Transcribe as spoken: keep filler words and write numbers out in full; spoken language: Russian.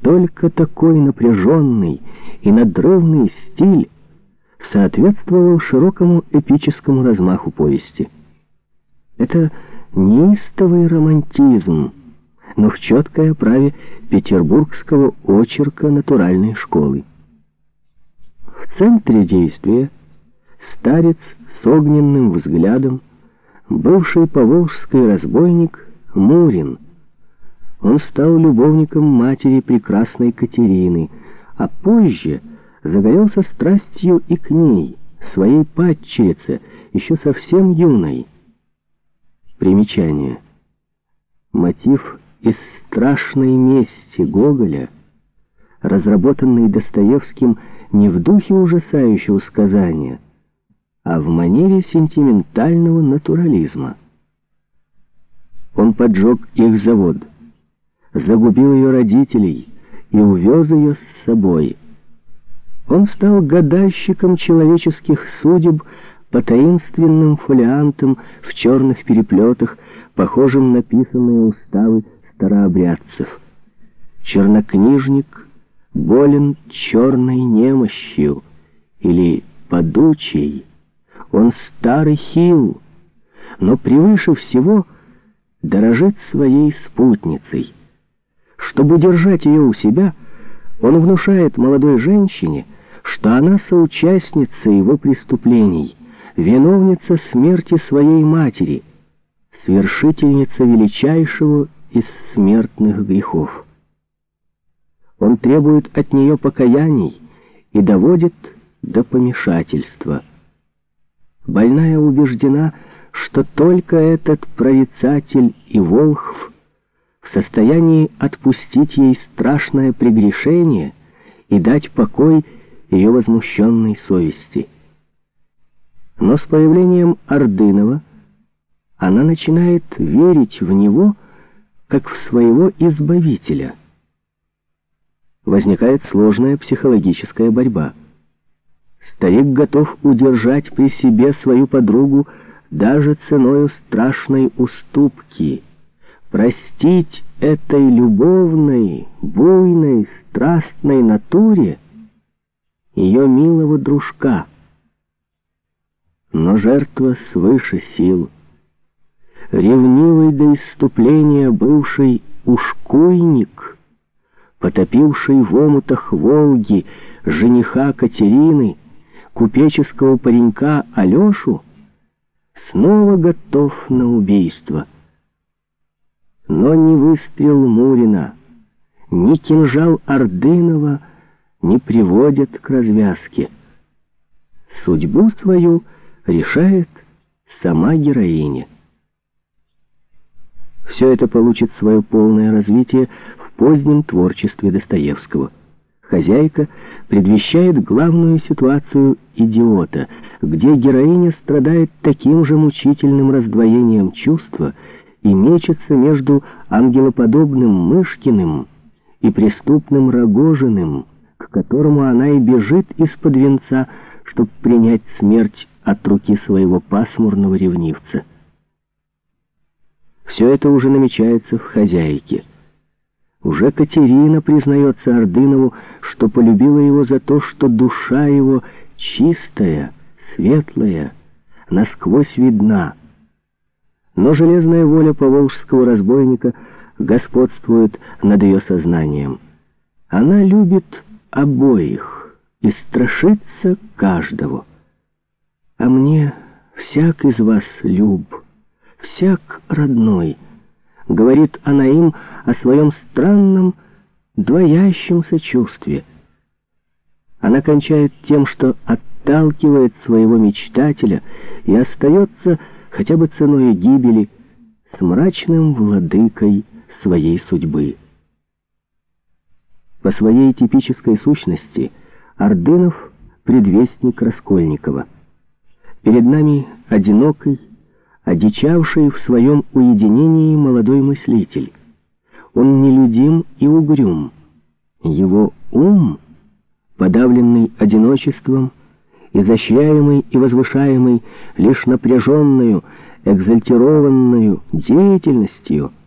Только такой напряженный и надрывный стиль соответствовал широкому эпическому размаху повести. Это неистовый романтизм, но в четкой оправе петербургского очерка натуральной школы. В центре действия старец с огненным взглядом, бывший поволжский разбойник Мурин. Он стал любовником матери прекрасной Катерины, а позже загорелся страстью и к ней, своей падчерице, еще совсем юной. Примечание. Мотив из «Страшной мести» Гоголя, разработанный Достоевским не в духе ужасающего сказания, а в манере сентиментального натурализма. Он поджег их завод, загубил ее родителей и увез ее с собой. Он стал гадальщиком человеческих судеб по таинственным фолиантам в черных переплетах, похожим на писанные уставы старообрядцев. Чернокнижник болен черной немощью или подучей. Он старый хил, но превыше всего дорожит своей спутницей. Чтобы удержать ее у себя, он внушает молодой женщине, что она соучастница его преступлений, виновница смерти своей матери, свершительница величайшего из смертных грехов. Он требует от нее покаяний и доводит до помешательства. Больная убеждена, что только этот прорицатель и волхв в состоянии отпустить ей страшное прегрешение и дать покой ее возмущенной совести. Но с появлением Ордынова она начинает верить в него, как в своего избавителя. Возникает сложная психологическая борьба. Старик готов удержать при себе свою подругу даже ценою страшной уступки, простить этой любовной, буйной, страстной натуре ее милого дружка. Но жертва свыше сил, ревнивый до исступления бывший ушкуйник, потопивший в омутах Волги жениха Катерины, купеческого паренька Алешу, снова готов на убийство. Но ни выстрел Мурина, ни кинжал Ордынова не приводят к развязке. Судьбу свою решает сама героиня. Все это получит свое полное развитие в позднем творчестве Достоевского. «Хозяйка» предвещает главную ситуацию идиота, где героиня страдает таким же мучительным раздвоением чувства и мечется между ангелоподобным Мышкиным и преступным Рогожиным, к которому она и бежит из-под венца, чтобы принять смерть от руки своего пасмурного ревнивца. Все это уже намечается в «Хозяйке». Уже Катерина признается Ордынову, что полюбила его за то, что душа его чистая, светлая, насквозь видна. Но железная воля поволжского разбойника господствует над ее сознанием. Она любит обоих и страшится каждого. А мне всяк из вас люб, всяк родной, говорит она им о своем странном, двоящемся чувстве. Она кончает тем, что отталкивает своего мечтателя и остается, хотя бы ценой гибели, с мрачным владыкой своей судьбы. По своей типической сущности Ордынов — предвестник Раскольникова. Перед нами одинокий, одичавший в своем уединении молодой мыслитель. Он нелюдим и угрюм. Его ум, подавленный одиночеством, изощряемый и возвышаемый лишь напряженную, экзальтированную деятельностью,